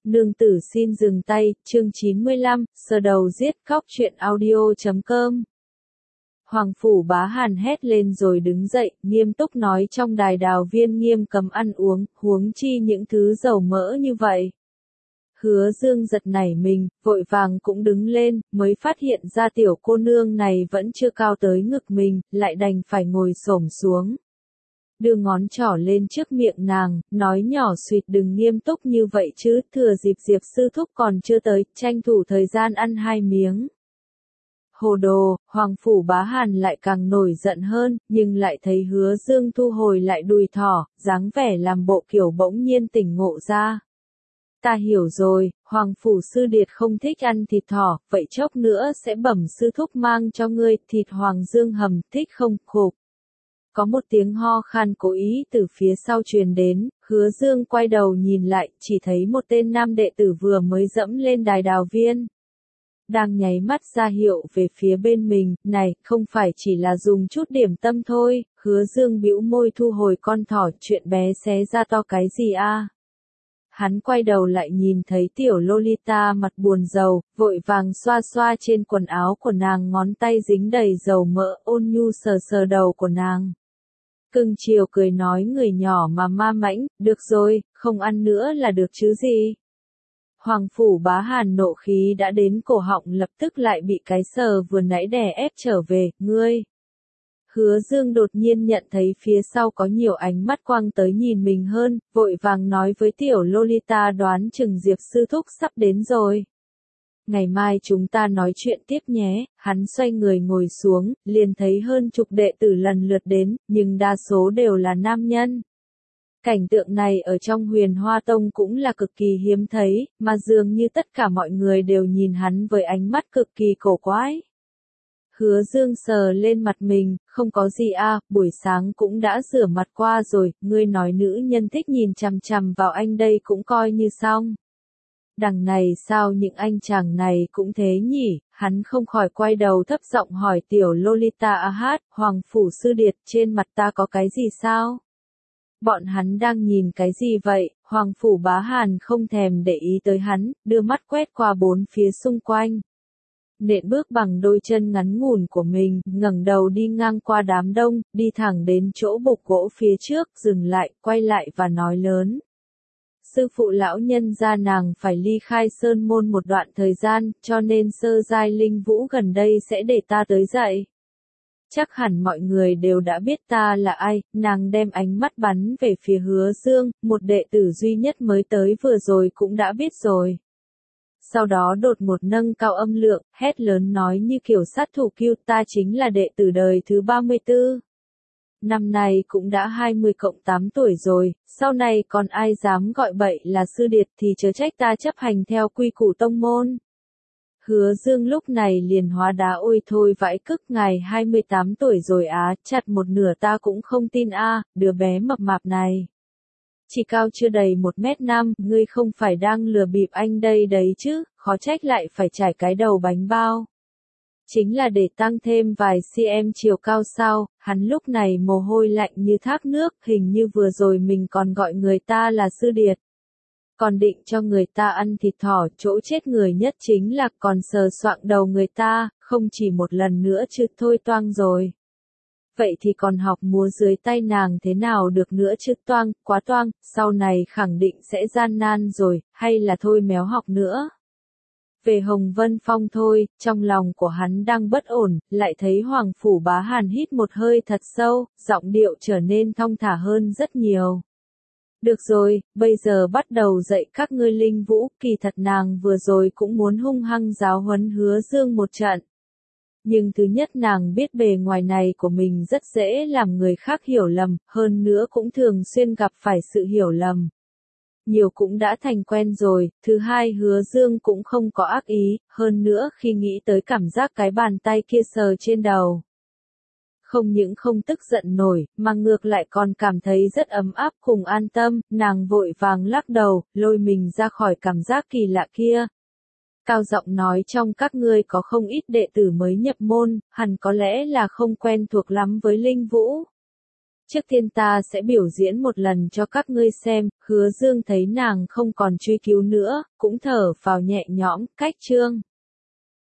Nương tử xin dừng tay, chương 95, sờ đầu giết khóc chuyện audio.com. Hoàng Phủ Bá Hàn hét lên rồi đứng dậy, nghiêm túc nói trong đài đào viên nghiêm cấm ăn uống, huống chi những thứ dầu mỡ như vậy. Hứa Dương giật nảy mình, vội vàng cũng đứng lên, mới phát hiện ra tiểu cô nương này vẫn chưa cao tới ngực mình, lại đành phải ngồi xổm xuống. Đưa ngón trỏ lên trước miệng nàng, nói nhỏ xuyệt đừng nghiêm túc như vậy chứ, thừa dịp Diệp sư thúc còn chưa tới, tranh thủ thời gian ăn 2 miếng. Hồ đồ, Hoàng Phủ Bá Hàn lại càng nổi giận hơn, nhưng lại thấy Hứa Dương thu hồi lại đùi thỏ, dáng vẻ làm bộ kiểu bỗng nhiên tỉnh ngộ ra. Ta hiểu rồi, Hoàng Phủ Sư Điệt không thích ăn thịt thỏ, vậy chốc nữa sẽ bẩm sư thúc mang cho ngươi thịt Hoàng Dương hầm, thích không, khục. Có một tiếng ho khan cố ý từ phía sau truyền đến, Hứa Dương quay đầu nhìn lại, chỉ thấy một tên nam đệ tử vừa mới dẫm lên đài đào viên. Đang nháy mắt ra hiệu về phía bên mình, này, không phải chỉ là dùng chút điểm tâm thôi, Hứa Dương bĩu môi thu hồi con thỏ, chuyện bé xé ra to cái gì a? Hắn quay đầu lại nhìn thấy tiểu Lolita mặt buồn rầu, vội vàng xoa xoa trên quần áo của nàng, ngón tay dính đầy dầu mỡ, ôn nhu sờ sờ đầu của nàng. Cưng chiều cười nói người nhỏ mà ma mãnh, được rồi, không ăn nữa là được chứ gì. Hoàng Phủ Bá Hàn nộ khí đã đến cổ họng, lập tức lại bị cái sờ vừa nãy đè ép trở về, ngươi. Hứa Dương đột nhiên nhận thấy phía sau có nhiều ánh mắt quăng tới nhìn mình hơn, vội vàng nói với tiểu Lolita đoán chừng Diệp sư thúc sắp đến rồi. Ngày mai chúng ta nói chuyện tiếp nhé, hắn xoay người ngồi xuống, liền thấy hơn chục đệ tử lần lượt đến, nhưng đa số đều là nam nhân. Cảnh tượng này ở trong Huyền Hoa Tông cũng là cực kỳ hiếm thấy, mà dường như tất cả mọi người đều nhìn hắn với ánh mắt cực kỳ cổ quái. Hứa Dương sờ lên mặt mình, không có gì a, buổi sáng cũng đã rửa mặt qua rồi, ngươi nói nữ nhân thích nhìn chằm chằm vào anh đây cũng coi như xong. Đằng này sao những anh chàng này cũng thế nhỉ, hắn không khỏi quay đầu thấp giọng hỏi tiểu Lolita hát, Hoàng Phủ Sư Điệt trên mặt ta có cái gì sao? Bọn hắn đang nhìn cái gì vậy? Hoàng Phủ Bá Hàn không thèm để ý tới hắn, đưa mắt quét qua bốn phía xung quanh. Nện bước bằng đôi chân ngắn ngủn của mình, ngẩng đầu đi ngang qua đám đông, đi thẳng đến chỗ bục gỗ phía trước, dừng lại, quay lại và nói lớn. Sư phụ lão nhân gia nàng phải ly khai sơn môn một đoạn thời gian, cho nên sơ giai linh vũ gần đây sẽ để ta tới dạy. Chắc hẳn mọi người đều đã biết ta là ai, nàng đem ánh mắt bắn về phía Hứa Dương, một đệ tử duy nhất mới tới vừa rồi cũng đã biết rồi. Sau đó đột một nâng cao âm lượng, hét lớn nói như kiểu sát thủ kiêu, ta chính là đệ tử đời thứ 34. Năm nay cũng đã 20+8 tuổi rồi, sau này còn ai dám gọi bậy là sư điệt thì chớ trách ta chấp hành theo quy củ tông môn. Hứa Dương lúc này liền hóa đá, ôi thôi vãi cức, ngài 28 tuổi rồi á, chặt một nửa ta cũng không tin a, đứa bé mập mạp này. Chỉ cao chưa đầy 1m5, ngươi không phải đang lừa bịp anh đây đấy chứ, khó trách lại phải trải cái đầu bánh bao. Chính là để tăng thêm vài cm chiều cao sao, hắn lúc này mồ hôi lạnh như thác nước, hình như vừa rồi mình còn gọi người ta là sư điệt. Còn định cho người ta ăn thịt thỏ, chỗ chết người nhất chính là còn sờ soạng đầu người ta, không chỉ một lần nữa chứ thôi toang rồi. Vậy thì còn học múa dưới tay nàng thế nào được nữa chứ, toang, quá toang, sau này khẳng định sẽ gian nan rồi, hay là thôi méo học nữa. Về Hồng Vân Phong thôi, trong lòng của hắn đang bất ổn, lại thấy Hoàng Phủ Bá Hàn hít một hơi thật sâu, giọng điệu trở nên thong thả hơn rất nhiều. Được rồi, bây giờ bắt đầu dạy các ngươi linh vũ, kỳ thật nàng vừa rồi cũng muốn hung hăng giáo huấn Hứa Dương một trận. Nhưng thứ nhất nàng biết bề ngoài này của mình rất dễ làm người khác hiểu lầm, hơn nữa cũng thường xuyên gặp phải sự hiểu lầm. Nhiều cũng đã thành quen rồi, thứ hai Hứa Dương cũng không có ác ý, hơn nữa khi nghĩ tới cảm giác cái bàn tay kia sờ trên đầu. Không những không tức giận nổi, mà ngược lại còn cảm thấy rất ấm áp cùng an tâm, nàng vội vàng lắc đầu, lôi mình ra khỏi cảm giác kỳ lạ kia. Cao giọng nói trong các ngươi có không ít đệ tử mới nhập môn, hẳn có lẽ là không quen thuộc lắm với linh vũ. Trước tiên ta sẽ biểu diễn một lần cho các ngươi xem, Hứa Dương thấy nàng không còn truy cứu nữa, cũng thở phào nhẹ nhõm, cách chương.